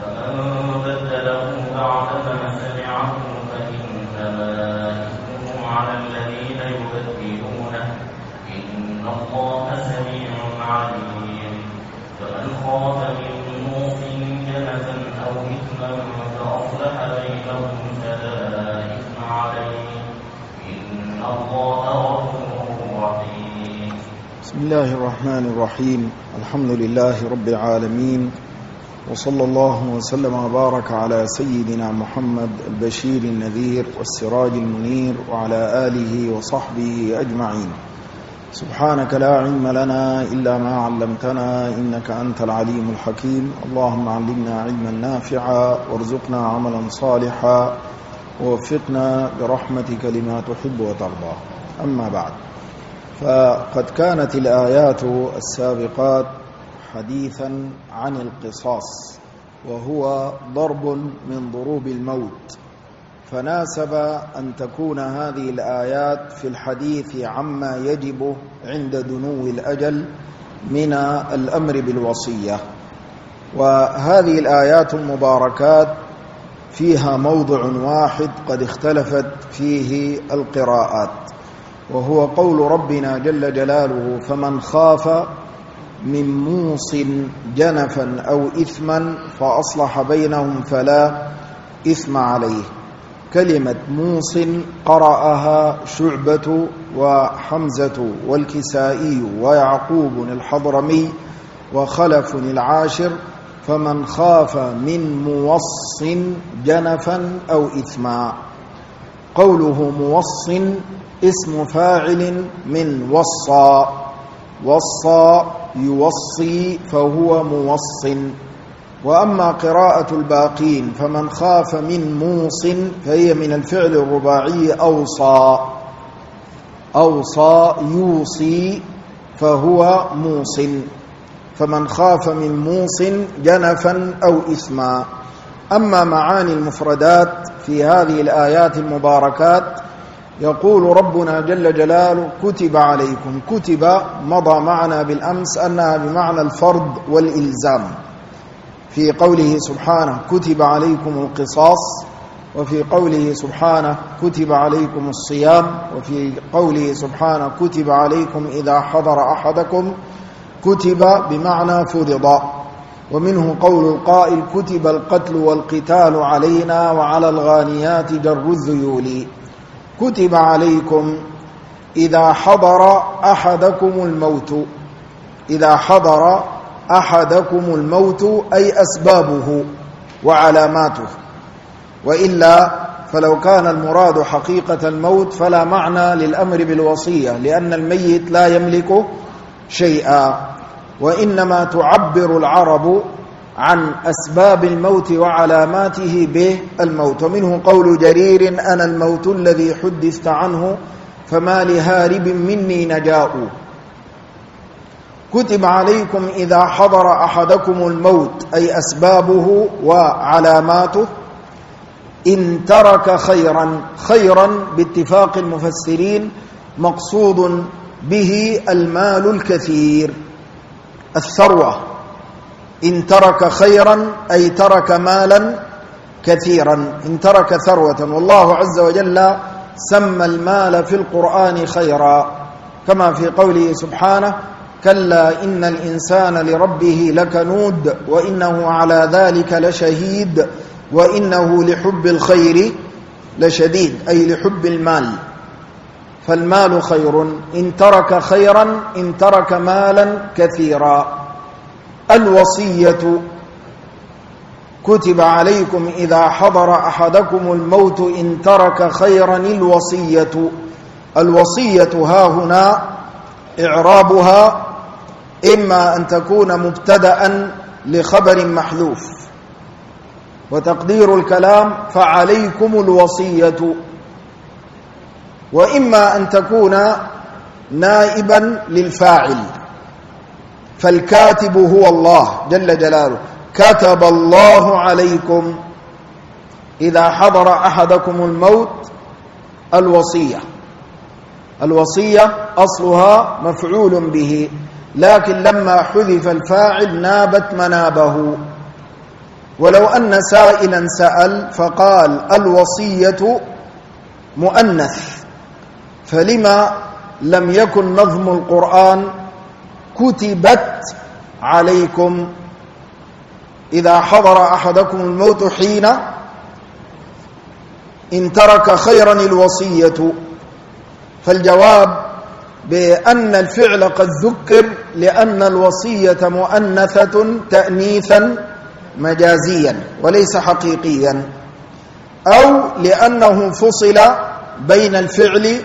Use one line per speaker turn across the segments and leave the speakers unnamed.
فمن بدله بعدما سمعه فإنما إثمه على الذين يبدلونه إن الله سميع عليم. فمن خاف من موص جنفا أو إثما فأصلح بينهم فلا إثم عليه إن الله غفور رحيم.
بسم الله الرحمن الرحيم. الحمد لله رب العالمين، وصلى الله وسلم وبارك على سيدنا محمد البشير النذير والسراج المنير وعلى آله وصحبه أجمعين. سبحانك لا علم لنا إلا ما علمتنا إنك أنت العليم الحكيم. اللهم علمنا علما نافعا وارزقنا عملا صالحا ووفقنا برحمتك لما تحب وترضى. أما بعد، فقد كانت الآيات السابقات حديثا عن القصاص، وهو ضرب من ضروب الموت، فناسب أن تكون هذه الآيات في الحديث عما يجب عند دنو الأجل من الأمر بالوصية. وهذه الآيات المباركات فيها موضع واحد قد اختلفت فيه القراءات، وهو قول ربنا جل جلاله: فمن خاف من موص جنفا أو إثما فأصلح بينهم فلا إثم عليه. كلمة موص قرأها شعبة وحمزة والكسائي ويعقوب الحضرمي وخلف العاشر، فمن خاف من موص جنفا أو إثما. قوله موص اسم فاعل من وصى، وصى يوصي فهو موص. وأما قراءة الباقين فمن خاف من موص فهي من الفعل الرباعي أوصى، أوصى يوصي فهو موص. فمن خاف من موص جنفا أو إثما. أما معاني المفردات في هذه الآيات المباركات، يقول ربنا جل جلاله: كتب عليكم. كتب مضى معنا بالأمس أنها بمعنى الفرض والإلزام، في قوله سبحانه: كتب عليكم القصاص، وفي قوله سبحانه: كتب عليكم الصيام، وفي قوله سبحانه: كتب عليكم إذا حضر أحدكم. كتب بمعنى فرض. ومنه قول القائل: كتب القتل والقتال علينا وعلى الغانيات جر الذيول. كتب عليكم إذا حضر أحدكم الموت. إذا حضر أحدكم الموت أي أسبابه وعلاماته، وإلا فلو كان المراد حقيقة الموت فلا معنى للأمر بالوصية، لأن الميت لا يملك شيئا، وإنما تعبر العرب عن أسباب الموت وعلاماته بالموت. ومنه قول جرير: أنا الموت الذي حدثت عنه فما لهارب مني نجاء. كتب عليكم إذا حضر أحدكم الموت أي أسبابه وعلاماته. إن ترك خيرا، خيرا باتفاق المفسرين مقصود به المال الكثير، الثروة. إن ترك خيرا أي ترك مالا كثيرا، إن ترك ثروة. والله عز وجل سمى المال في القرآن خيرا، كما في قوله سبحانه: كلا إن الإنسان لربه لكنود وإنه على ذلك لشهيد وإنه لحب الخير لشديد، أي لحب المال. فالمال خير. إن ترك خيرا إن ترك مالا كثيرا. الوصية: كتب عليكم إذا حضر أحدكم الموت إن ترك خيرا الوصية. الوصية ها هنا إعرابها إما أن تكون مبتدأ لخبر محذوف، وتقدير الكلام: فعليكم الوصية، وإما أن تكون نائبا للفاعل، فالكاتب هو الله جل جلاله: كتب الله عليكم إذا حضر أحدكم الموت الوصية. الوصية أصلها مفعول به، لكن لما حذف الفاعل نابت منابه. ولو أن سائلا سأل فقال الوصية مؤنث، فلما لم يكن نظم القرآن كتبت عليكم إذا حضر أحدكم الموت حين إن ترك خيرا الوصية؟ فالجواب بأن الفعل قد ذكر لأن الوصية مؤنثة تأنيثا مجازيا وليس حقيقيا، أو لأنه فصل بين الفعل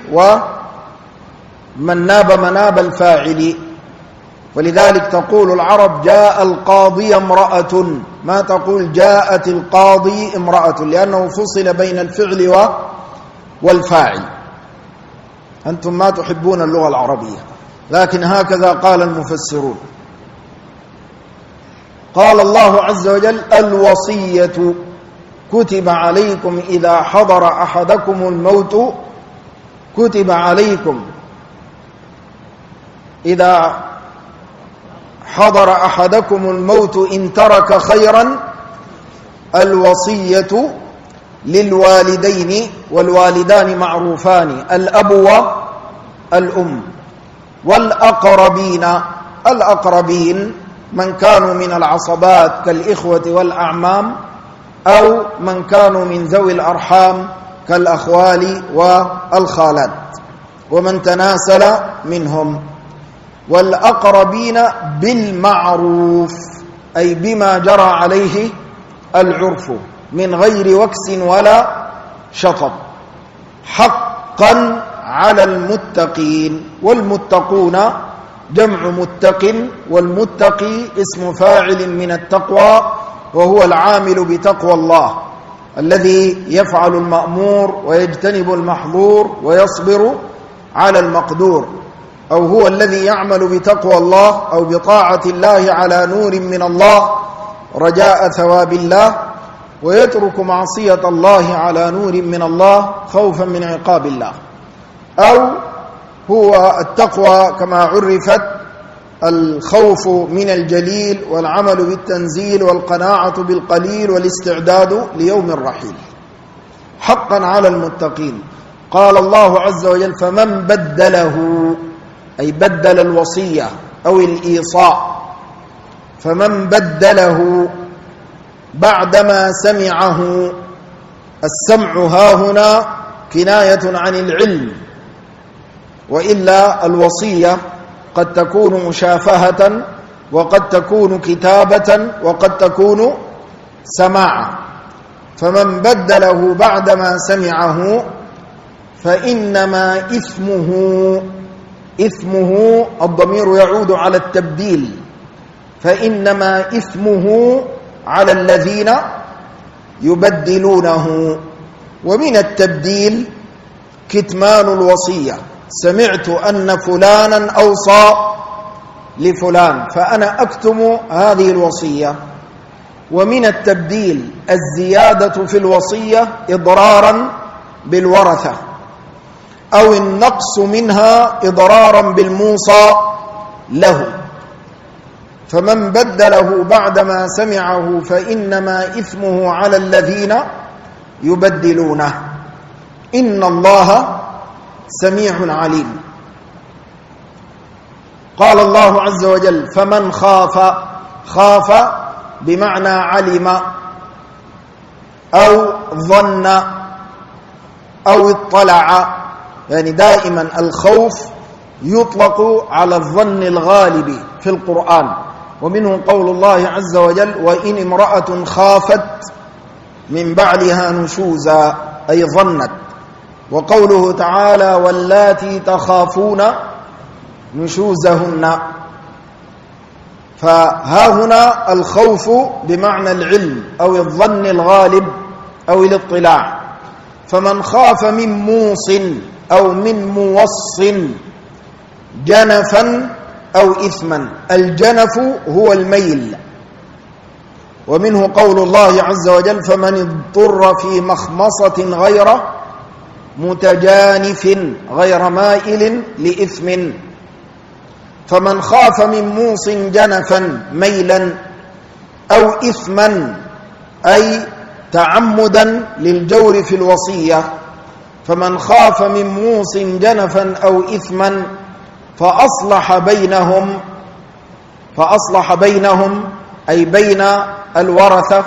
ومن ناب مناب الفاعل. ولذلك تقول العرب جاء القاضي امرأة، ما تقول جاءت القاضي امرأة، لأنه فصل بين الفعل والفاعل. أنتم ما تحبون اللغة العربية، لكن هكذا قال المفسرون. قال الله عز وجل الوصية كتب عليكم إذا حضر أحدكم الموت، كتب عليكم إذا حضر أحدكم الموت إن ترك خيرا الوصية للوالدين، والوالدان معروفان الأب والأم، والأقربين. الأقربين من كانوا من العصبات كالإخوة والأعمام، أو من كانوا من ذوي الأرحام كالأخوال والخالات ومن تناسل منهم. والأقربين بالمعروف أي بما جرى عليه العرف من غير وكس ولا شطط، حقا على المتقين. والمتقون جمع متق، والمتقي اسم فاعل من التقوى، وهو العامل بتقوى الله الذي يفعل المأمور ويجتنب المحظور ويصبر على المقدور، أو هو الذي يعمل بتقوى الله أو بطاعة الله على نور من الله رجاء ثواب الله، ويترك معصية الله على نور من الله خوفا من عقاب الله. أو هو التقوى كما عرفت الخوف من الجليل والعمل بالتنزيل والقناعة بالقليل والاستعداد ليوم الرحيل، حقا على المتقين. قال الله عز وجل فمن بدله، أي بدل الوصية أو الإيصاء، فمن بدله بعدما سمعه. السمع هاهنا كناية عن العلم، وإلا الوصية قد تكون مشافهة، وقد تكون كتابة، وقد تكون سماعا. فمن بدله بعدما سمعه فإنما إثمه الضمير يعود على التبديل، فإنما إثمه على الذين يبدلونه. ومن التبديل كتمان الوصية، سمعت أن فلانا أوصى لفلان فأنا أكتم هذه الوصية. ومن التبديل الزيادة في الوصية إضرارا بالورثة، أو النقص منها إضرارا بالموصى له. فمن بدله بعدما سمعه فإنما إثمه على الذين يبدلونه، إن الله سميع عليم. قال الله عز وجل فمن خاف بمعنى علم أو ظن أو اطلع، يعني دائما الخوف يطلق على الظن الغالب في القرآن. ومنه قول الله عز وجل وإن امرأة خافت من بعلها نشوزا، أي ظنت. وقوله تعالى واللاتي تخافون نشوزهن. فها هنا الخوف بمعنى العلم أو الظن الغالب أو الاطلاع. فمن خاف من موص أو من موص جنفا أو إثما، الجنف هو الميل. ومنه قول الله عز وجل فمن اضطر في مخمصة غير متجانف غير مائل لإثم. فمن خاف من موص جنفا ميلا أو إثما أي تعمدا للجور في الوصية. فمن خاف من موص جنفا أو إثما فأصلح بينهم أي بين الورثة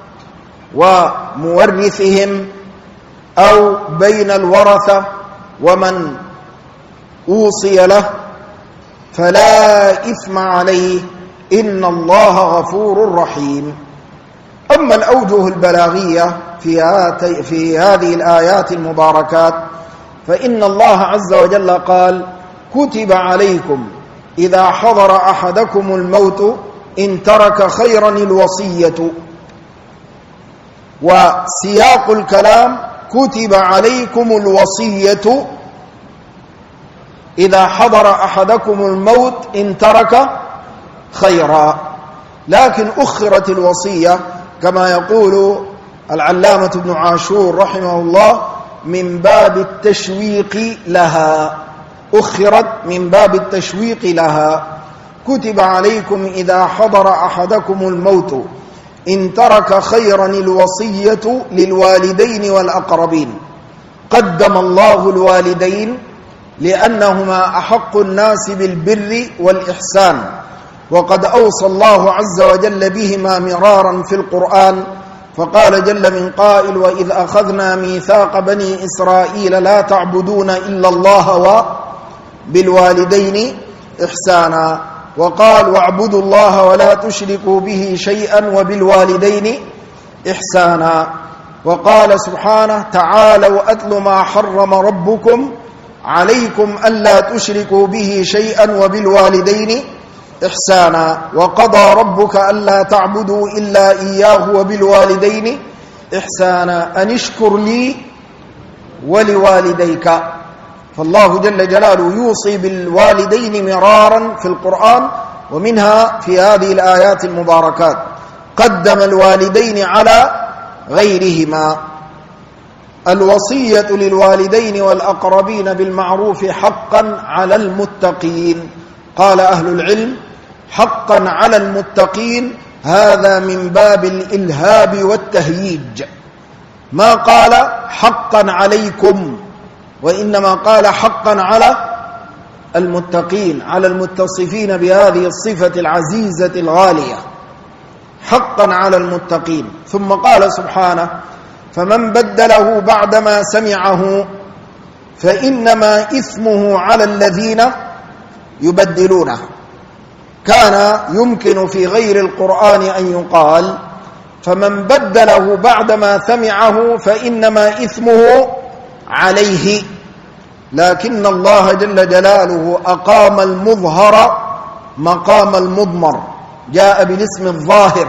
ومورثهم أو بين الورثة ومن أوصي له فلا إثم عليه إن الله غفور رحيم. أما الأوجه البلاغية في هذه الآيات المباركات فإن الله عز وجل قال: كتب عليكم إذا حضر أحدكم الموت إن ترك خيرا الوصية. وسياق الكلام: كتب عليكم الوصية إذا حضر أحدكم الموت إن ترك خيرا. لكن أخرت الوصية كما يقول العلامة ابن عاشور رحمه الله من باب التشويق لها، أخرت من باب التشويق لها. كتب عليكم إذا حضر أحدكم الموت إن ترك خيرا الوصية للوالدين والأقربين. قدم الله الوالدين لأنهما أحق الناس بالبر والإحسان، وقد أوصى الله عز وجل بهما مرارا في القرآن، فقال جل من قائل: وإذ أخذنا ميثاق بني إسرائيل لا تعبدون إلا الله وبالوالدين إحسانا. وقال: واعبدوا الله ولا تشركوا به شيئا وبالوالدين إحسانا. وقال سبحانه: تعالوا أتل ما حرم ربكم عليكم ألا تشركوا به شيئا وبالوالدين إحسانا. وقضى ربك ألا تعبدوا إلا إياه وبالوالدين إحسانا أن اشكر لي ولوالديك. فالله جل جلاله يوصي بالوالدين مرارا في القرآن، ومنها في هذه الآيات المباركات. قدم الوالدين على غيرهما. الوصية للوالدين والأقربين بالمعروف حقا على المتقين. قال أهل العلم: حقا على المتقين هذا من باب الإلهاب والتهييج، ما قال حقا عليكم، وإنما قال حقا على المتقين، على المتصفين بهذه الصفة العزيزة الغالية، حقا على المتقين. ثم قال سبحانه: فمن بدله بعدما سمعه فإنما إثمه على الذين يبدلونه. كان يمكن في غير القرآن أن يقال: فمن بدله بعدما سمعه فإنما إثمه عليه، لكن الله جل جلاله أقام المظهر مقام المضمر، جاء بالاسم الظاهر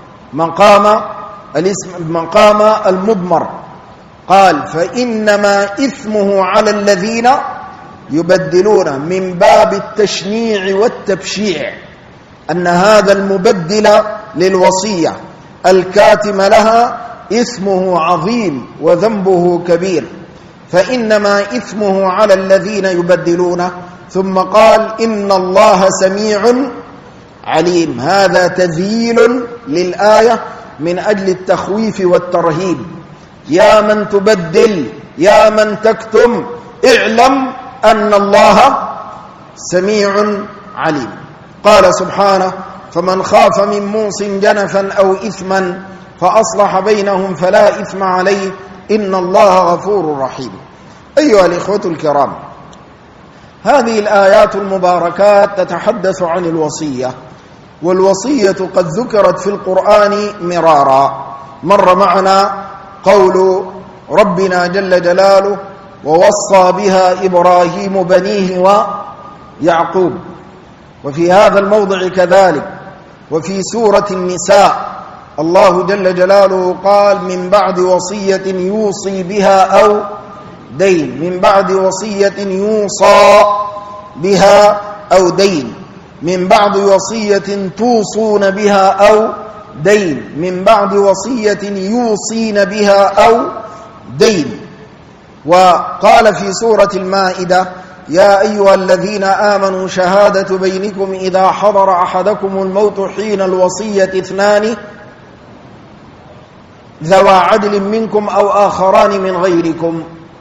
مقام المضمر. قال: فإنما إثمه على الذين يبدلون، من باب التشنيع والتبشيع، أن هذا المبدل للوصية الكاتم لها إثمه عظيم وذنبه كبير، فإنما إثمه على الذين يبدلونه. ثم قال: إن الله سميع عليم. هذا تذييل للآية من أجل التخويف والترهيب. يا من تبدل، يا من تكتم، اعلم أن الله سميع عليم. قال سبحانه: فمن خاف من موص جنفا أو إثما فأصلح بينهم فلا إثم عليه إن الله غفور رحيم. أيها الإخوة الكرام، هذه الآيات المباركات تتحدث عن الوصية، والوصية قد ذكرت في القرآن مرارا. مر معنا قول ربنا جل جلاله: ووصى بها إبراهيم بنيه ويعقوب. وفي هذا الموضع كذلك، وفي سورة النساء الله جل جلاله قال: من بعد وصية يوصي بها أو دين، من بعد وصية يوصى بها أو دين، من بعد وصية توصون بها أو دين، من بعد وصية يوصين بها أو دين. وقال في سورة المائدة: يا أيها الذين آمنوا شهادة بينكم إذا حضر أحدكم الموت حين الوصية اثنان ذوى عدل منكم أو آخران من غيركم.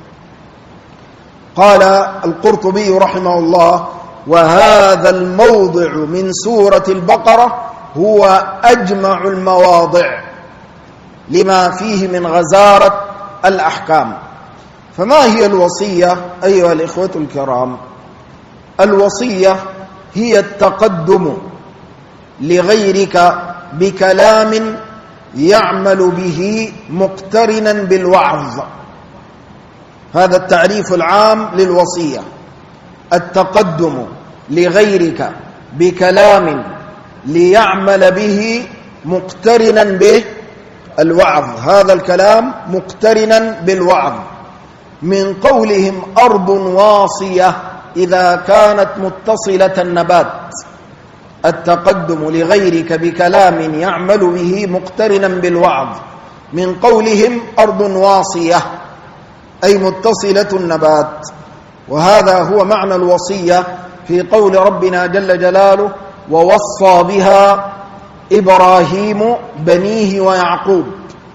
قال القرطبي رحمه الله: وهذا الموضع من سورة البقرة هو أجمع المواضع لما فيه من غزارة الأحكام. فما هي الوصية أيها الإخوة الكرام؟ الوصية هي التقدم لغيرك بكلام يعمل به مقترنا بالوعظ. هذا التعريف العام للوصية: التقدم لغيرك بكلام ليعمل به مقترنا بالوعظ. هذا الكلام مقترنا بالوعظ، من قولهم أرض واصية إذا كانت متصلة النبات. التقدم لغيرك بكلام يعمل به مقترنا بالوعظ، من قولهم أرض واصية أي متصلة النبات. وهذا هو معنى الوصية في قول ربنا جل جلاله: ووصى بها إبراهيم بنيه ويعقوب.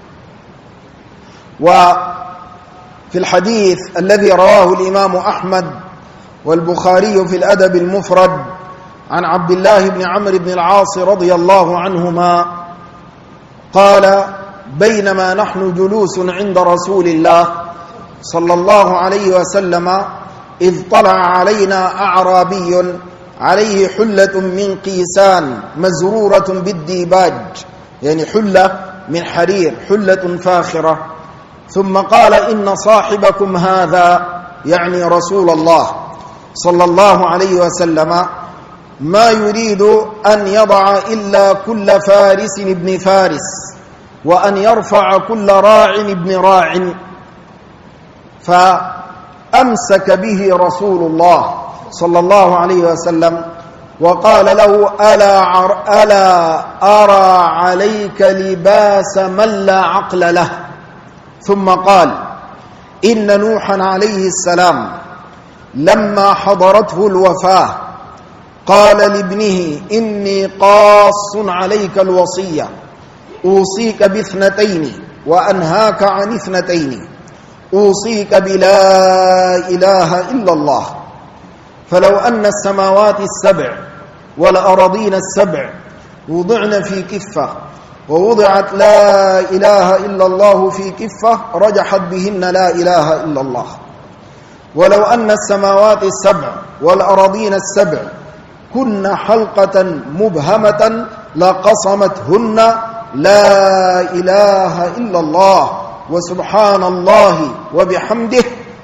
وفي الحديث الذي رواه الإمام أحمد والبخاري في الأدب المفرد عن عبد الله بن عمرو بن العاص رضي الله عنهما قال: بينما نحن جلوس عند رسول الله صلى الله عليه وسلم إذ طلع علينا أعرابي عليه حلة من قيسان مزرورة بالديباج، يعني حلة من حرير، حلة فاخرة. ثم قال: إن صاحبكم هذا، يعني رسول الله صلى الله عليه وسلم، ما يريد أن يضع إلا كل فارس ابن فارس، وأن يرفع كل راع ابن راع. فأمسك به رسول الله صلى الله عليه وسلم وقال له: ألا أرى عليك لباس من لا عقل له. ثم قال: إن نوحا عليه السلام لما حضرته الوفاة قال لابنه: إني قاص عليك الوصية، أوصيك باثنتين وأنهاك عن اثنتين، أوصيك بلا إله إلا الله. فلو أن السماوات السبع والأراضين السبع وضعن في كفة، ووضعت لا إله إلا الله في كفة، رجحت بهن لا إله إلا الله. ولو أن السماوات السبع والأراضين السبع كن حلقة مبهمة لقصمتهن لا إله إلا الله وسبحان الله وبحمده،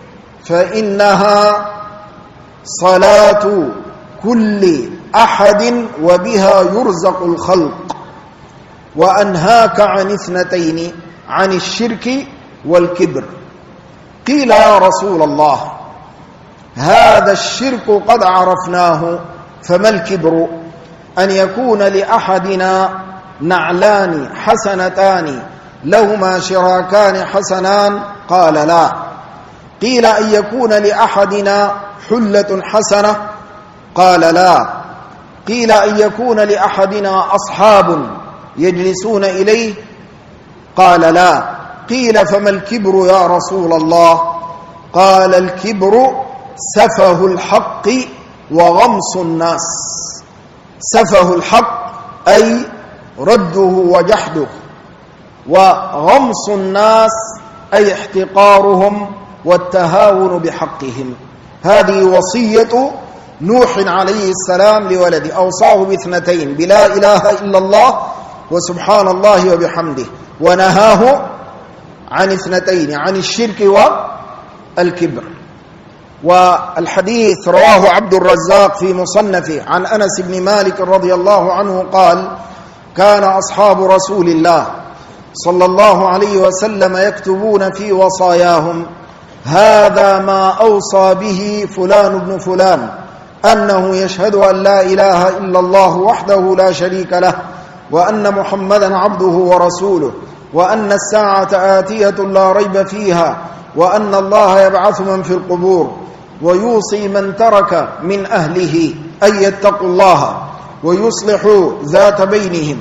فإنها صلاة كل أحد وبها يرزق الخلق. وأنهاك عن اثنتين، عن الشرك والكبر. قيل: يا رسول الله، هذا الشرك قد عرفناه، فما الكبر؟ أن يكون لأحدنا نعلان حسنتان لهما شراكان حسنان؟ قال: لا. قيل: أن يكون لأحدنا حلة حسنة؟ قال: لا. قيل: أن يكون لأحدنا أصحاب يجلسون إليه؟ قال: لا. قيل: فما الكبر يا رسول الله؟ قال: الكبر سفه الحق وغمص الناس. سفه الحق أي رده وجحده، وغمص الناس أي احتقارهم والتهاون بحقهم. هذه وصية نوح عليه السلام لولده، أوصاه باثنتين: بلا إله إلا الله وسبحان الله وبحمده، ونهاه عن اثنتين: عن الشرك والكبر. والحديث رواه عبد الرزاق في مصنفه عن أنس بن مالك رضي الله عنه قال: كان أصحاب رسول الله صلى الله عليه وسلم يكتبون في وصاياهم: هذا ما أوصى به فلان بن فلان، أنه يشهد أن لا إله إلا الله وحده لا شريك له، وأن محمدا عبده ورسوله، وأن الساعة آتية لا ريب فيها، وأن الله يبعث من في القبور، ويوصي من ترك من أهله أن يتقوا الله ويصلحوا ذات بينهم،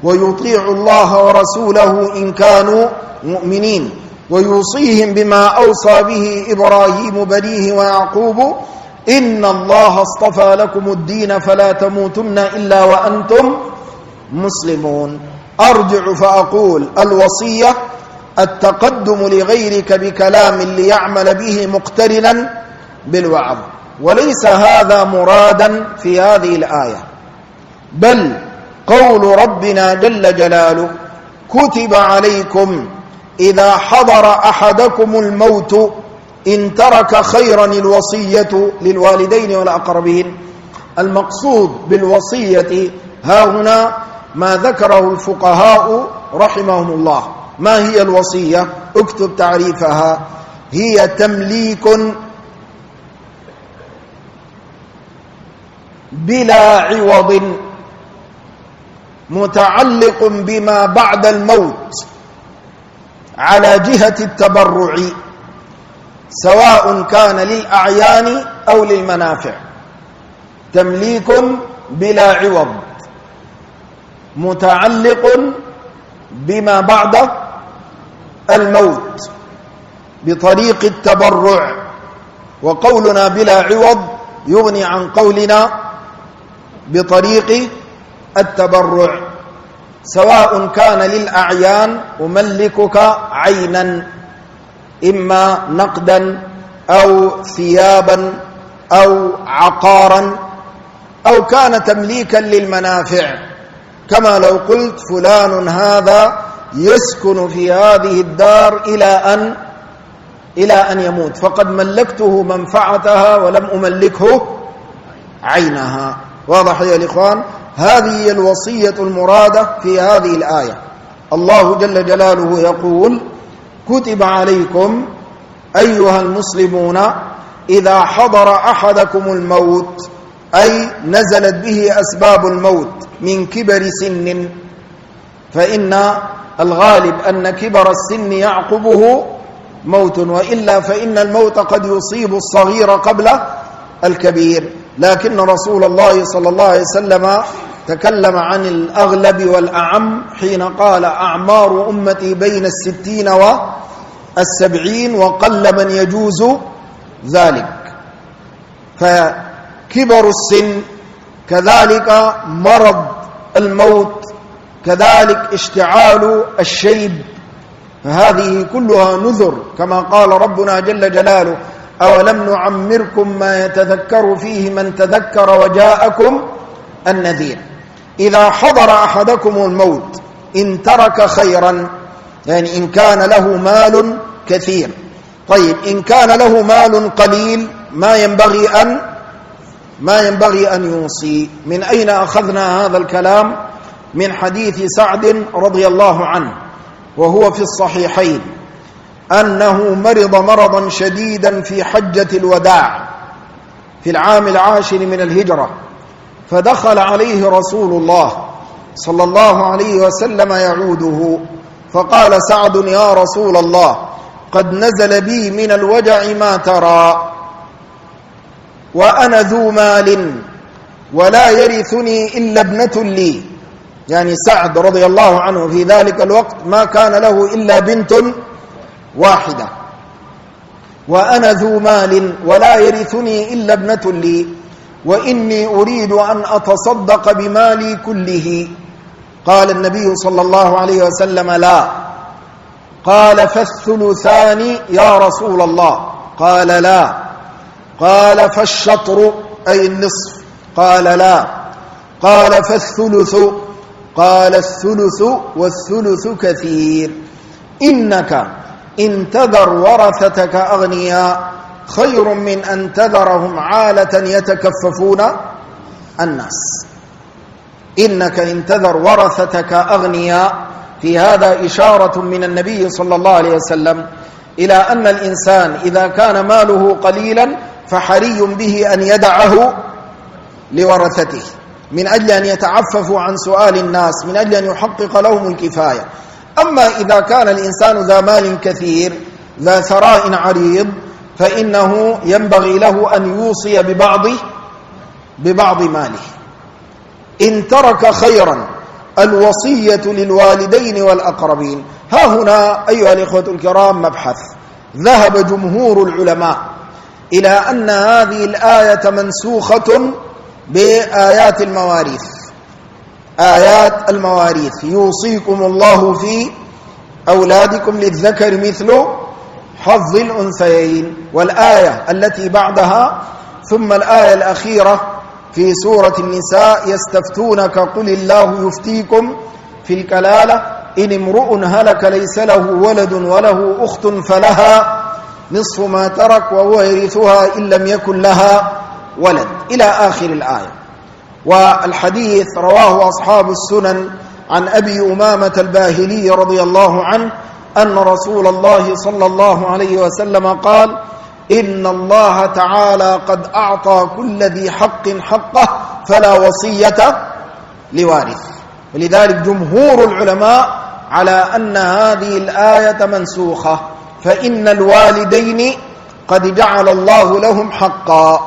ويطيعوا الله ورسوله إن كانوا مؤمنين ويوصيهم بما أوصى به إبراهيم بنيه ويعقوب إن الله اصطفى لكم الدين فلا تموتن إلا وأنتم مسلمون. أرجع فأقول الوصية التقدم لغيرك بكلام ليعمل به مقترنا بالوعظ، وليس هذا مرادا في هذه الآية، بل قول ربنا جل جلاله كتب عليكم إذا حضر أحدكم الموت إن ترك خيرا الوصية للوالدين والأقربين. المقصود بالوصية ها هنا ما ذكره الفقهاء رحمهم الله. ما هي الوصية؟ اكتب تعريفها: هي تمليك بلا عوض متعلق بما بعد الموت على جهة التبرع، سواء كان للأعيان أو للمنافع. تمليك بلا عوض متعلق بما بعد الموت بطريق التبرع، وقولنا بلا عوض يغني عن قولنا بطريق التبرع، سواء كان للأعيان أملكك عينا إما نقدا أو ثيابا أو عقارا، أو كان تمليكا للمنافع، كما لو قلت فلان هذا يسكن في هذه الدار إلى أن يموت، فقد ملكته منفعتها ولم أملكه عينها. واضح يا الإخوان؟ هذه هي الوصية المرادة في هذه الآية. الله جل جلاله يقول كتب عليكم أيها المسلمون إذا حضر أحدكم الموت، أي نزلت به أسباب الموت من كبر سن، فإن الغالب أن كبر السن يعقبه موت، وإلا فإن الموت قد يصيب الصغير قبل الكبير. لكن رسول الله صلى الله عليه وسلم تكلم عن الأغلب والأعم حين قال أعمار أمتي بين 60 و70، وقل من يجوز ذلك. فكبر السن كذلك مرض الموت، كذلك اشتعال الشيب، فهذه كلها نذر، كما قال ربنا جل جلاله أولم نعمركم ما يتذكر فيه من تذكر وجاءكم النذير. إذا حضر أحدكم الموت إن ترك خيرا، يعني إن كان له مال كثير. طيب إن كان له مال قليل ما ينبغي أن يوصي. من أين أخذنا هذا الكلام؟ من حديث سعد رضي الله عنه، وهو في الصحيحين، أنه مرض مرضا شديدا في حجة الوداع في العام 10 من الهجرة، فدخل عليه رسول الله صلى الله عليه وسلم يعوده، فقال سعد يا رسول الله قد نزل بي من الوجع ما ترى، وأنا ذو مال ولا يرثني إلا ابنة لي. يعني سعد رضي الله عنه في ذلك الوقت ما كان له إلا بنت واحدة، وأنا ذو مال ولا يرثني إلا ابنة لي، وإني أريد أن أتصدق بمالي كله. قال النبي صلى الله عليه وسلم لا. قال فالثلثان يا رسول الله؟ قال لا. قال فالشطر أي النصف؟ قال لا. قال فالثلث؟ قال الثلث والثلث كثير. إنك إن تذر ورثتك أغنياء خير من أن تذرهم عالة يتكففون الناس. إنك إن تذر ورثتك أغنياء، في هذا إشارة من النبي صلى الله عليه وسلم إلى أن الإنسان إذا كان ماله قليلا فحري به أن يدعه لورثته، من أجل أن يتعففوا عن سؤال الناس، من أجل أن يحقق لهم الكفاية. أما إذا كان الإنسان ذا مال كثير ذا ثراء عريض فإنه ينبغي له أن يوصي ببعض ماله. إن ترك خيرا الوصية للوالدين والأقربين. ها هنا أيها الإخوة الكرام مبحث. ذهب جمهور العلماء إلى أن هذه الآية منسوخة بآيات المواريث. آيات المواريث: يوصيكم الله في أولادكم للذكر مثل حظ الأنثيين، والآية التي بعدها ثم الآية الأخيرة في سورة النساء: يستفتونك قل الله يفتيكم في الكلالة إن امرؤ هلك ليس له ولد وله أخت فلها نصف ما ترك وهو يرثها إن لم يكن لها ولد، إلى آخر الآية. والحديث رواه أصحاب السنن عن أبي أمامة الباهلي رضي الله عنه أن رسول الله صلى الله عليه وسلم قال: إن الله تعالى قد أعطى كل ذي حق حقه فلا وصية لوارث. ولذلك جمهور العلماء على أن هذه الآية منسوخة، فإن الوالدين قد جعل الله لهم حقا،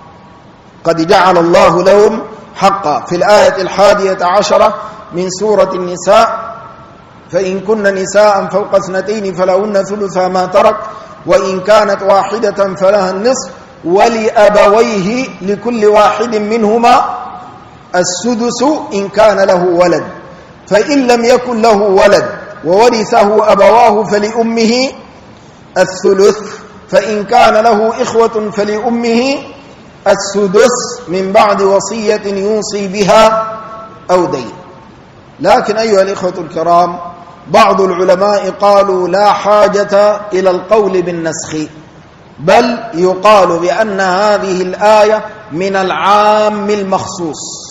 قد جعل الله لهم حقا. في الآية 11 من سورة النساء: فإن كن نساء فوق 2 فلهن ثلثا ما ترك وإن كانت واحدة فلها النصف ولأبويه لكل واحد منهما السدس إن كان له ولد، فإن لم يكن له ولد وورثه أبواه فلأمه الثلث، فإن كان له إخوة فلأمه السدس من بعد وصية يوصي بها أو دين. لكن أيها الإخوة الكرام، بعض العلماء قالوا لا حاجة إلى القول بالنسخ، بل يقال بأن هذه الآية من العام المخصوص.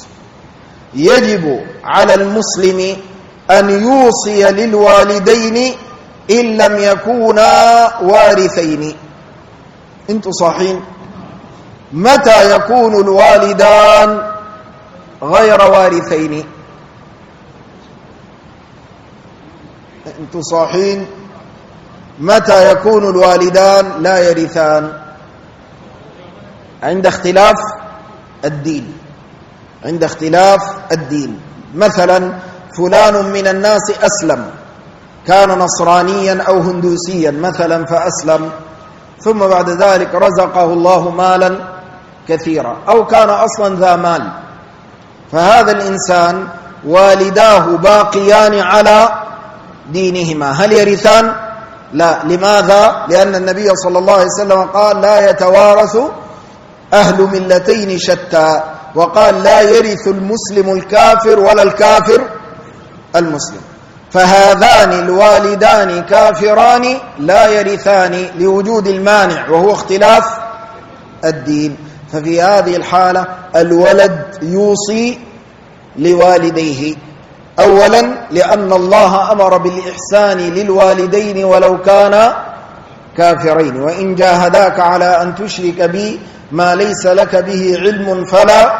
يجب على المسلم أن يوصي للوالدين إن لم يكونا وارثين. انتوا صحيح؟ متى يكون الوالدان غير وارثين؟ انتوا صحيح؟ متى يكون الوالدان لا يرثان؟ عند اختلاف الدين، عند اختلاف الدين. مثلا فلان من الناس أسلم، كان نصرانيا أو هندوسيا مثلا فأسلم، ثم بعد ذلك رزقه الله مالا كثيرا، أو كان أصلا ذا مال، فهذا الإنسان والداه باقيان على دينهما، هل يرثان؟ لا. لماذا؟ لأن النبي صلى الله عليه وسلم قال: لا يتوارث أهل ملتين شتى، وقال: لا يرث المسلم الكافر ولا الكافر المسلم. فهذان الوالدان كافران لا يرثان لوجود المانع وهو اختلاف الدين. ففي هذه الحالة الولد يوصي لوالديه، أولا لأن الله أمر بالإحسان للوالدين ولو كانا كافرين: وإن جاهداك على أن تشرك بي ما ليس لك به علم فلا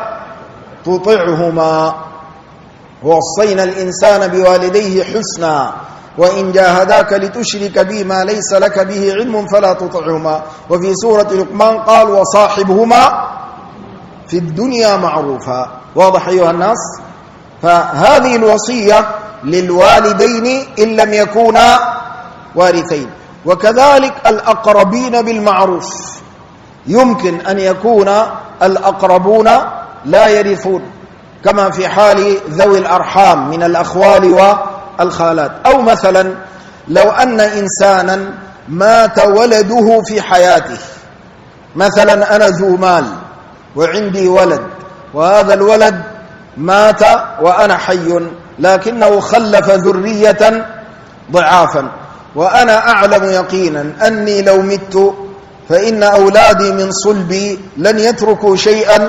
تطعهما. ووصينا الإنسان بوالديه حسنا وإن جاهداك لتشرك بي ما ليس لك به علم فلا تطعهما. وفي سورة لقمان قال: وصاحبهما في الدنيا معروفا. واضح أيها الناس؟ فهذه الوصية للوالدين إن لم يكونا وارثين. وكذلك الأقربين بالمعروف، يمكن أن يكون الأقربون لا يرثون، كما في حال ذوي الأرحام من الأخوال والخالات. أو مثلا لو أن إنسانا مات ولده في حياته، مثلا أنا ذو مال وعندي ولد، وهذا الولد مات وأنا حي، لكنه خلف ذرية ضعافا، وأنا أعلم يقينا أني لو مت فإن أولادي من صلبي لن يتركوا شيئا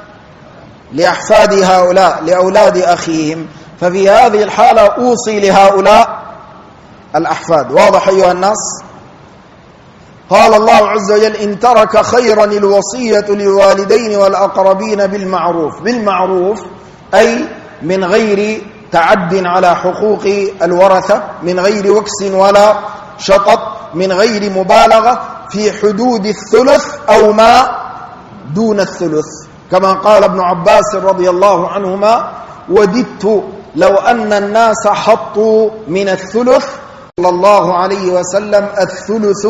لأحفاد هؤلاء، لأولاد أخيهم، ففي هذه الحالة أوصي لهؤلاء الأحفاد. واضح أيها الناس؟ قال الله عز وجل: إن ترك خيرا الوصية للوالدين والأقربين بالمعروف. بالمعروف أي من غير تعد على حقوق الورثة، من غير وكس ولا شطط، من غير مبالغة، في حدود الثلث أو ما دون الثلث، كما قال ابن عباس رضي الله عنهما: وددت لو أن الناس حطوا من الثلث صلى الله عليه وسلم الثلث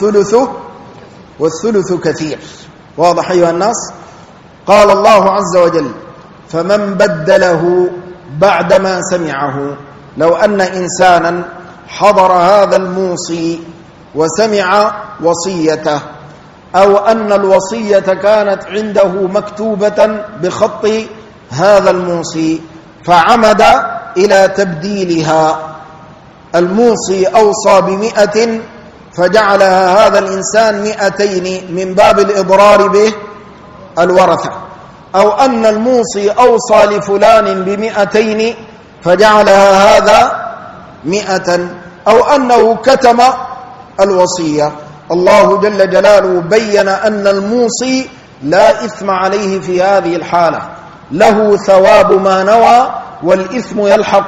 والثلث كثير. واضح أيها الناس؟ قال الله عز وجل: فمن بدله بعدما سمعه. لو أن إنسانا حضر هذا الموصي وسمع وصيته، أو أن الوصية كانت عنده مكتوبة بخط هذا الموصي فعمد إلى تبديلها، الموصي أوصى ب100 فجعلها هذا الإنسان 200 من باب الإضرار به الورثة، أو أن الموصي أوصى لفلان ب200 فجعلها هذا 100، أو أنه كتم الوصية. الله جل جلاله بين أن الموصي لا إثم عليه في هذه الحالة، له ثواب ما نوى، والإثم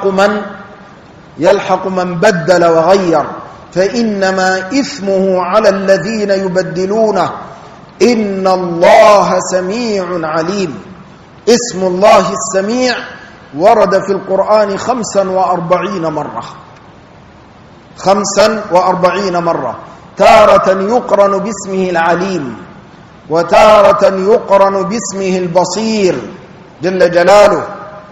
يلحق من بدل وغير، فإنما إثمه على الذين يبدلونه. إن الله سميع عليم. اسم الله السميع ورد في القرآن 45 مرة، 45 مرة، تارة يقرن باسمه العليم، وتارة يقرن باسمه البصير جل جلاله.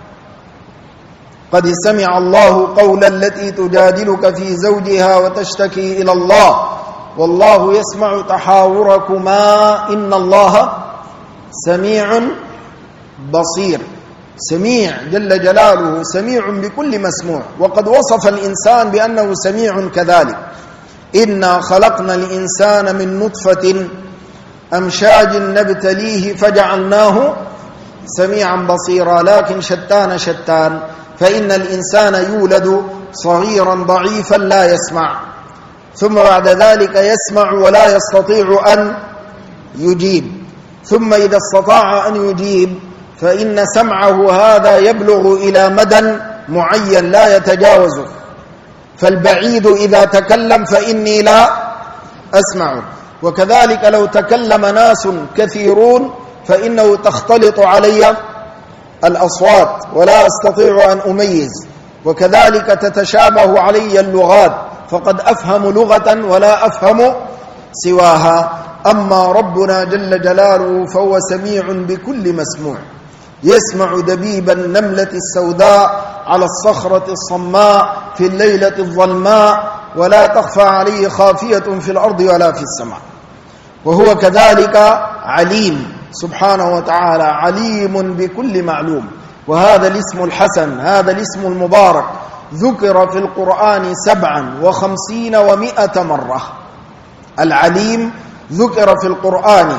قد سمع الله قول التي تجادلك في زوجها وتشتكي إلى الله والله يسمع تحاوركما إن الله سميع بصير. سميع جل جلاله، سميع بكل مسموع، وقد وصف الإنسان بأنه سميع كذلك. إنا خلقنا الإنسان من نطفة أمشاج نبتليه فجعلناه سميعا بصيرا. لكن شتان، فإن الإنسان يولد صغيرا ضعيفا لا يسمع، ثم بعد ذلك يسمع ولا يستطيع أن يجيب، ثم إذا استطاع أن يجيب فإن سمعه هذا يبلغ إلى مدى معين لا يتجاوزه، فالبعيد إذا تكلم فإني لا أسمع. وكذلك لو تكلم ناس كثيرون فإنه تختلط علي الأصوات ولا أستطيع أن أميز، وكذلك تتشابه علي اللغات، فقد أفهم لغة ولا أفهم سواها. أما ربنا جل جلاله فهو سميع بكل مسموع، يسمع دبيب النملة السوداء على الصخرة الصماء في الليلة الظلماء، ولا تخفى عليه خافية في الأرض ولا في السماء. وهو كذلك عليم سبحانه وتعالى، عليم بكل معلوم. وهذا الاسم الحسن، هذا الاسم المبارك، ذكر في القرآن 57 و100 مرة. العليم ذكر في القرآن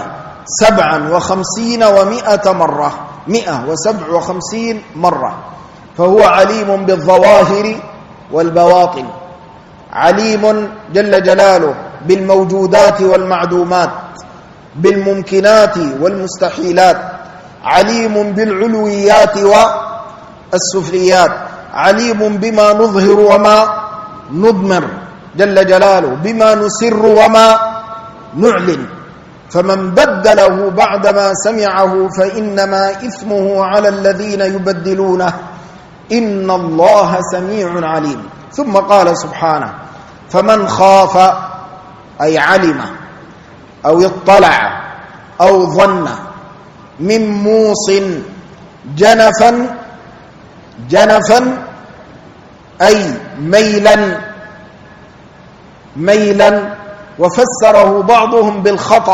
57 و100 مرة، 157 مرة. فهو عليم بالظواهر والبواطن، عليم جل جلاله بالموجودات والمعدومات، بالممكنات والمستحيلات، عليم بالعلويات والسفليات، عليم بما نظهر وما نضمر جل جلاله، بما نسر وما نعلن. فمن بدله بعدما سمعه فإنما إثمه على الذين يبدلونه، إن الله سميع عليم. ثم قال سبحانه: فمن خاف، أي علم أو اطلع أو ظن، من موص جنفا أي ميلا، وفسره بعضهم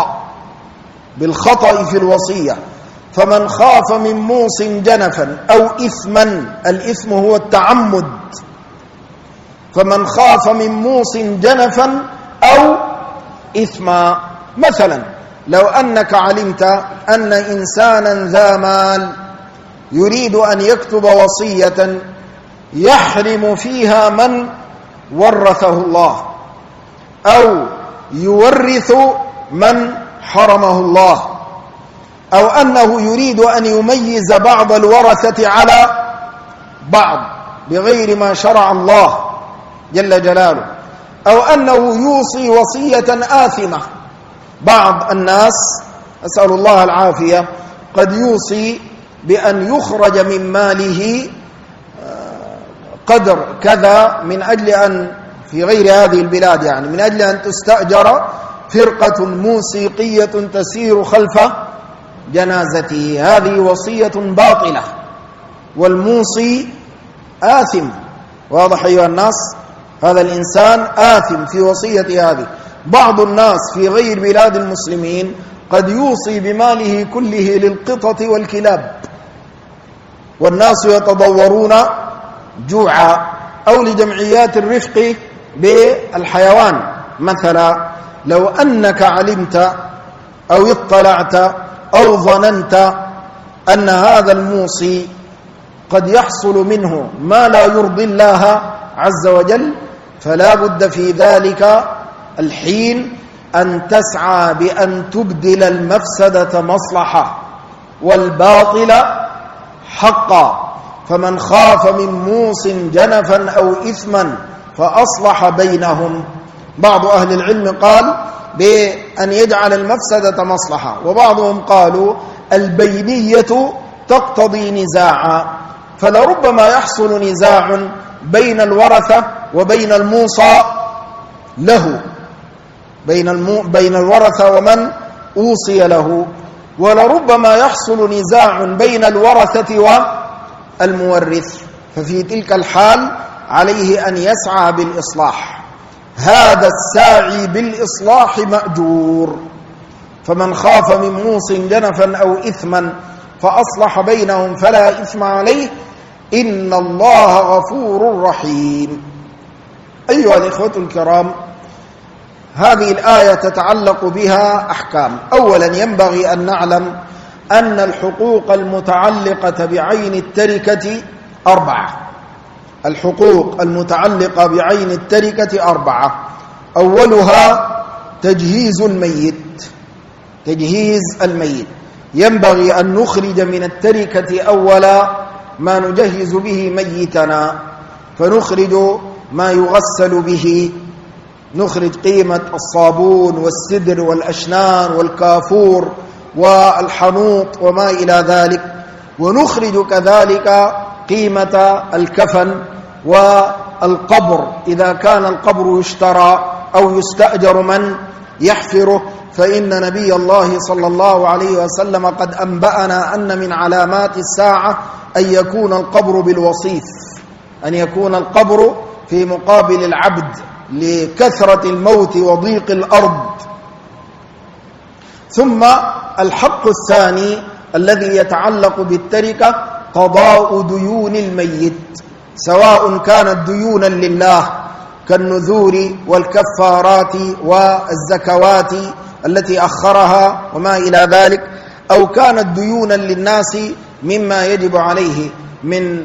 بالخطأ في الوصية. فمن خاف من موص جنفا أو إثما، الإثم هو التعمد، فمن خاف من موص جنفا أو إثما. مثلا لو أنك علمت أن إنسانا ذا مال يريد أن يكتب وصية يحرم فيها من ورثه الله، أو يورث من حرمه الله، أو أنه يريد أن يميز بعض الورثة على بعض بغير ما شرع الله جل جلاله، أو أنه يوصي وصية آثمة. بعض الناس أسأل الله العافية قد يوصي بأن يخرج من ماله قدر كذا من أجل أن في غير هذه البلاد يعني من أجل أن تستأجر فرقة موسيقية تسير خلف جنازته، هذه وصية باطلة والموصي آثم. واضح أيها الناس؟ هذا الإنسان آثم في وصية هذه. بعض الناس في غير بلاد المسلمين قد يوصي بماله كله للقطط والكلاب والناس يتضورون جوعا، أو لجمعيات الرفق بالحيوان مثلا. لو أنك علمت أو اطلعت أو ظننت أن هذا الموصي قد يحصل منه ما لا يرضي الله عز وجل، فلا بد في ذلك الحين أن تسعى بأن تبدل المفسدة مصلحة والباطل حقا. فمن خاف من موص جنفا أو إثما فأصلح بينهم. بعض أهل العلم قال بأن يجعل المفسدة مصلحة، وبعضهم قالوا البينية تقتضي نزاعا، فلربما يحصل نزاع بين الورثة وبين الموصى له، بين الورثة ومن أوصي له، ولربما يحصل نزاع بين الورثة والمورث، ففي تلك الحال عليه أن يسعى بالإصلاح. هذا الساعي بالإصلاح مأجور. فمن خاف من موص جنفا أو إثما فأصلح بينهم فلا إثم عليه إن الله غفور رحيم. أيها الإخوة الكرام، هذه الآية تتعلق بها أحكام. أولا ينبغي أن نعلم أن الحقوق المتعلقة بعين التركة 4. الحقوق المتعلقة بعين التركة 4. أولها تجهيز الميت. تجهيز الميت، ينبغي أن نخرج من التركة أولا ما نجهز به ميتنا، فنخرج ما يغسل به، نخرج قيمة الصابون والسدر والأشنان والكافور والحنوط وما إلى ذلك، ونخرج كذلك قيمة الكفن والقبر إذا كان القبر يشترى أو يستأجر من يحفره، فإن نبي الله صلى الله عليه وسلم قد أنبأنا أن من علامات الساعة أن يكون القبر بالوصيف، أن يكون القبر في مقابل العبد لكثرة الموت وضيق الأرض. ثم الحق الثاني الذي يتعلق بالتركة قضاء ديون الميت، سواء كانت ديونا لله كالنذور والكفارات والزكوات التي أخرها وما إلى ذلك، أو كانت ديونا للناس مما يجب عليه من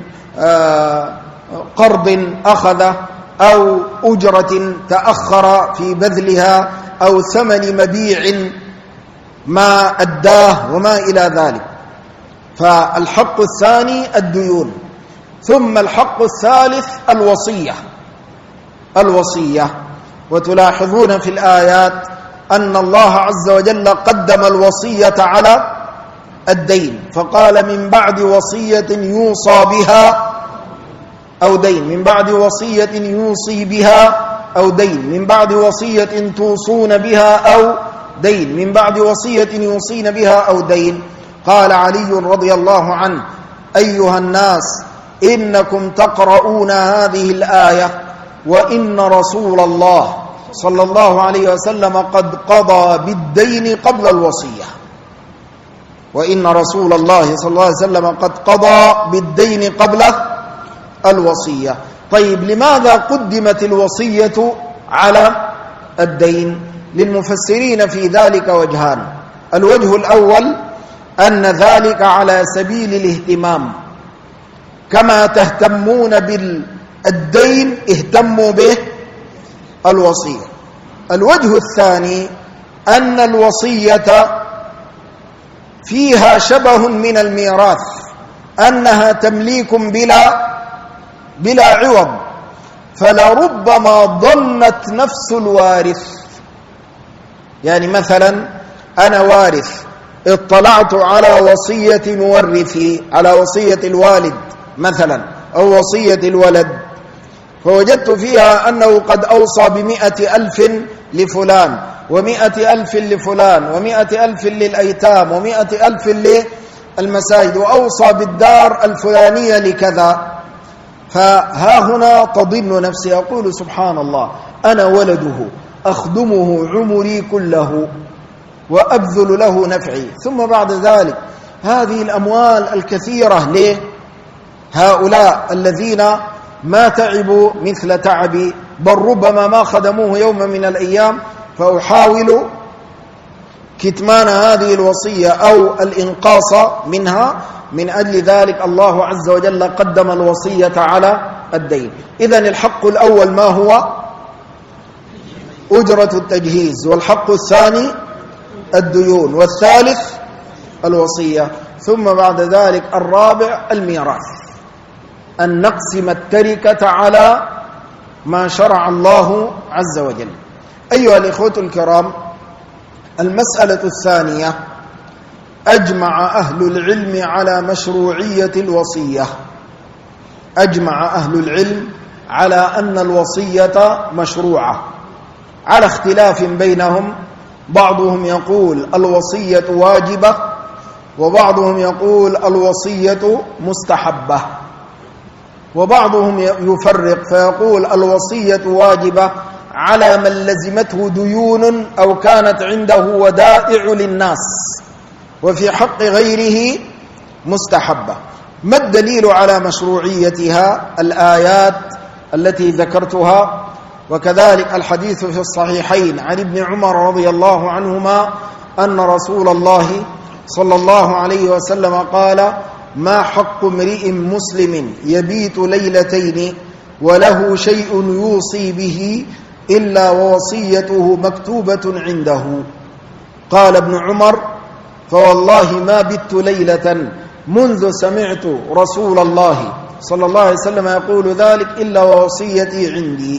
قرض أخذ أو أجرة تأخر في بذلها أو ثمن مبيع ما أداه وما إلى ذلك. فالحق الثاني الديون. ثم الحق الثالث الوصية. وتلاحظون في الآيات أن الله عز وجل قدم الوصية على الدين، فقال من بعد وصية يوصى بها أو دين، من بعد وصية يوصي بها أو دين، من بعد وصية توصون بها أو دين، من بعد وصية يوصين بها أو دين. قال علي رضي الله عنه أيها الناس إنكم تقرؤون هذه الآية وإن رسول الله صلى الله عليه وسلم قد قضى بالدين قبل الوصية، وإن رسول الله صلى الله عليه وسلم قد قضى بالدين قبل الوصية. طيب لماذا قدمت الوصية على الدين؟ للمفسرين في ذلك وجهان. الوجه الأول أن ذلك على سبيل الاهتمام، كما تهتمون بالدين اهتموا به الوصية. الوجه الثاني أن الوصية فيها شبه من الميراث، أنها تمليك بلا عوض، فلربما ضنت نفس الوارث. يعني مثلا أنا وارث اطلعت على وصية مورثي، على وصية الوالد مثلا أو وصية الولد، فوجدت فيها أنه قد أوصى ب100,000 لفلان، و100,000 لفلان، و100,000 للأيتام، و100,000 للمساجد، وأوصى بالدار الفلانية لكذا. فها هنا تضن نفسي، أقول سبحان الله، أنا ولده أخدمه عمري كله وأبذل له نفعي، ثم بعد ذلك هذه الأموال الكثيرة ليه؟ هؤلاء الذين ما تعبوا مثل تعبي، بل ربما ما خدموه يوم من الأيام، فأحاول كتمان هذه الوصية أو الإنقاص منها. من أجل ذلك الله عز وجل قدم الوصية على الدين. إذن الحق الأول ما هو؟ أجرة التجهيز، والحق الثاني الديون، والثالث الوصية، ثم بعد ذلك الرابع الميراث، أن نقسم التركة على ما شرع الله عز وجل. أيها الإخوة الكرام، المسألة الثانية: أجمع أهل العلم على مشروعية الوصية. أجمع أهل العلم على أن الوصية مشروعة، على اختلاف بينهم. بعضهم يقول الوصية واجبة، وبعضهم يقول الوصية مستحبة، وبعضهم يفرق فيقول الوصية واجبة على من لزمته ديون أو كانت عنده ودائع للناس، وفي حق غيره مستحبة. ما الدليل على مشروعيتها؟ الآيات التي ذكرتها، وكذلك الحديث في الصحيحين عن ابن عمر رضي الله عنهما أن رسول الله صلى الله عليه وسلم قال: ما حق امرئ مسلم يبيت ليلتين وله شيء يوصي به إلا ووصيته مكتوبة عنده. قال ابن عمر: فوالله ما بت ليلة منذ سمعت رسول الله صلى الله عليه وسلم يقول ذلك إلا ووصيتي عندي.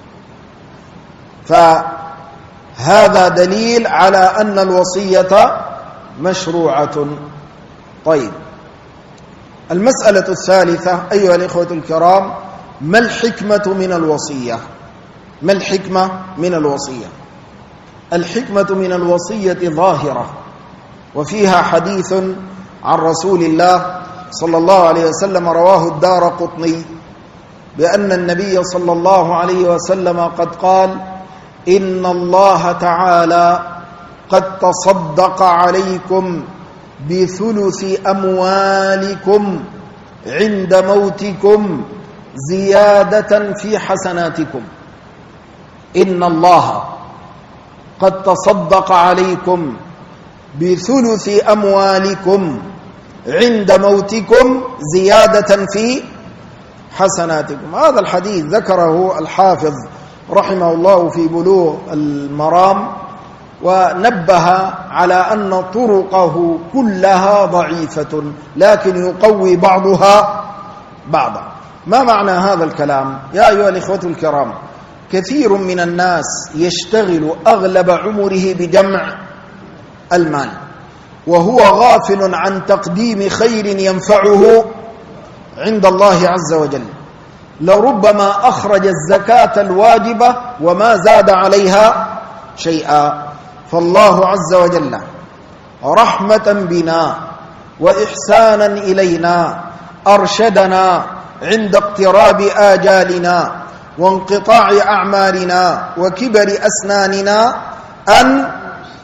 فهذا دليل على أن الوصية مشروعة. طيب، المسألة الثالثة أيها الإخوة الكرام: ما الحكمة من الوصية؟ ما الحكمة من الوصية؟ الحكمة من الوصية ظاهرة، وفيها حديث عن رسول الله صلى الله عليه وسلم رواه الدارقطني بأن النبي صلى الله عليه وسلم قد قال: إن الله تعالى قد تصدق عليكم بثلث أموالكم عند موتكم زيادة في حسناتكم. إن الله قد تصدق عليكم بثلث أموالكم عند موتكم زيادة في حسناتكم. هذا الحديث ذكره الحافظ رحمه الله في بلوغ المرام، ونبه على أن طرقه كلها ضعيفة، لكن يقوي بعضها بعضا. ما معنى هذا الكلام؟ يا أيها الإخوة الكرام، كثير من الناس يشتغل أغلب عمره بجمع المال، وهو غافل عن تقديم خير ينفعه عند الله عز وجل. لربما أخرج الزكاة الواجبة وما زاد عليها شيئا. فالله عز وجل رحمة بنا وإحسانا إلينا أرشدنا عند اقتراب آجالنا وانقطاع أعمالنا وكبر أسناننا أن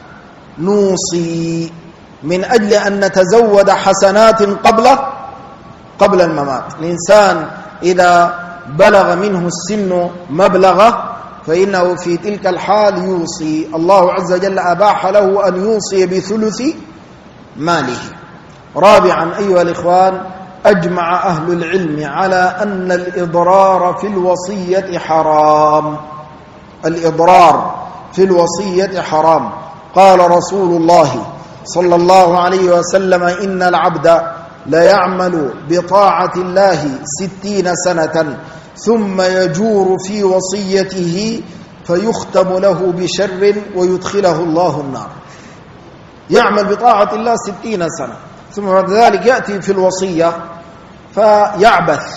نوصي من أجل أن نتزود حسنات قبل الممات. الإنسان إذا بلغ منه السن مبلغه فإنه في تلك الحال يوصي. الله عز وجل أباح له أن يوصي بثلث ماله. رابعا أيها الإخوان، أجمع أهل العلم على أن الإضرار في الوصية حرام. الإضرار في الوصية حرام. قال رسول الله صلى الله عليه وسلم: إن العبد ليعمل بطاعة الله 60 سنة ثم يجور في وصيته فيختم له بشر ويدخله الله النار. يعمل بطاعة الله 60 سنة ثم بعد ذلك يأتي في الوصية فيعبث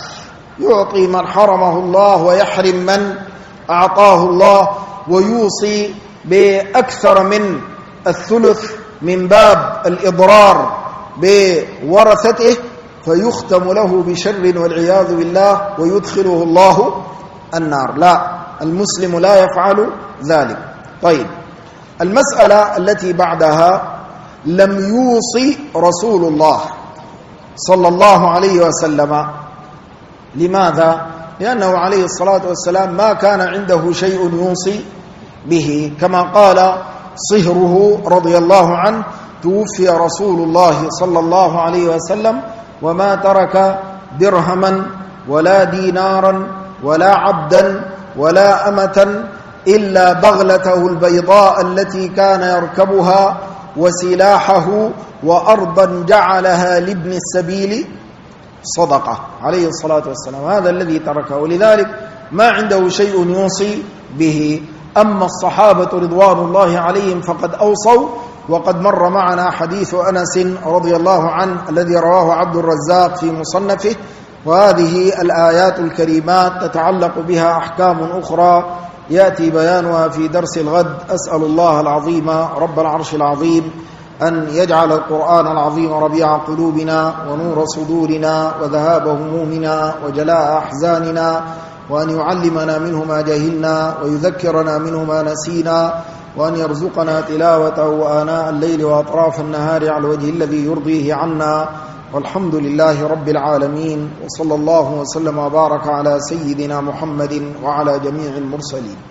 يعطي من حرمه الله ويحرم من أعطاه الله، ويوصي بأكثر من الثلث من باب الإضرار بورثته، فيختم له بشر والعياذ بالله ويدخله الله النار. لا، المسلم لا يفعل ذلك. طيب، المسألة التي بعدها: لم يوصي رسول الله صلى الله عليه وسلم. لماذا؟ لأنه عليه الصلاة والسلام ما كان عنده شيء يوصي به، كما قال صهره رضي الله عنه: توفي رسول الله صلى الله عليه وسلم وما ترك درهما ولا دينارا ولا عبدا ولا أمة إلا بغلته البيضاء التي كان يركبها وسلاحه وأرضا جعلها لابن السبيل صدقة عليه الصلاة والسلام. هذا الذي تركه، ولذلك ما عنده شيء يوصي به. أما الصحابة رضوان الله عليهم فقد أوصوا، وقد مر معنا حديث أنس رضي الله عنه الذي رواه عبد الرزاق في مصنفه، وهذه الآيات الكريمات تتعلق بها أحكام أخرى يأتي بيانها في درس الغد. أسأل الله العظيم رب العرش العظيم أن يجعل القرآن العظيم ربيع قلوبنا ونور صدورنا وذهاب همومنا وجلاء أحزاننا، وأن يعلمنا منه ما جهلنا ويذكرنا منه ما نسينا، وأن يرزقنا تلاوته آناء الليل وأطراف النهار على الوجه الذي يرضيه عنا. والحمد لله رب العالمين، وصلى الله وسلم وبارك على سيدنا محمد وعلى جميع المرسلين.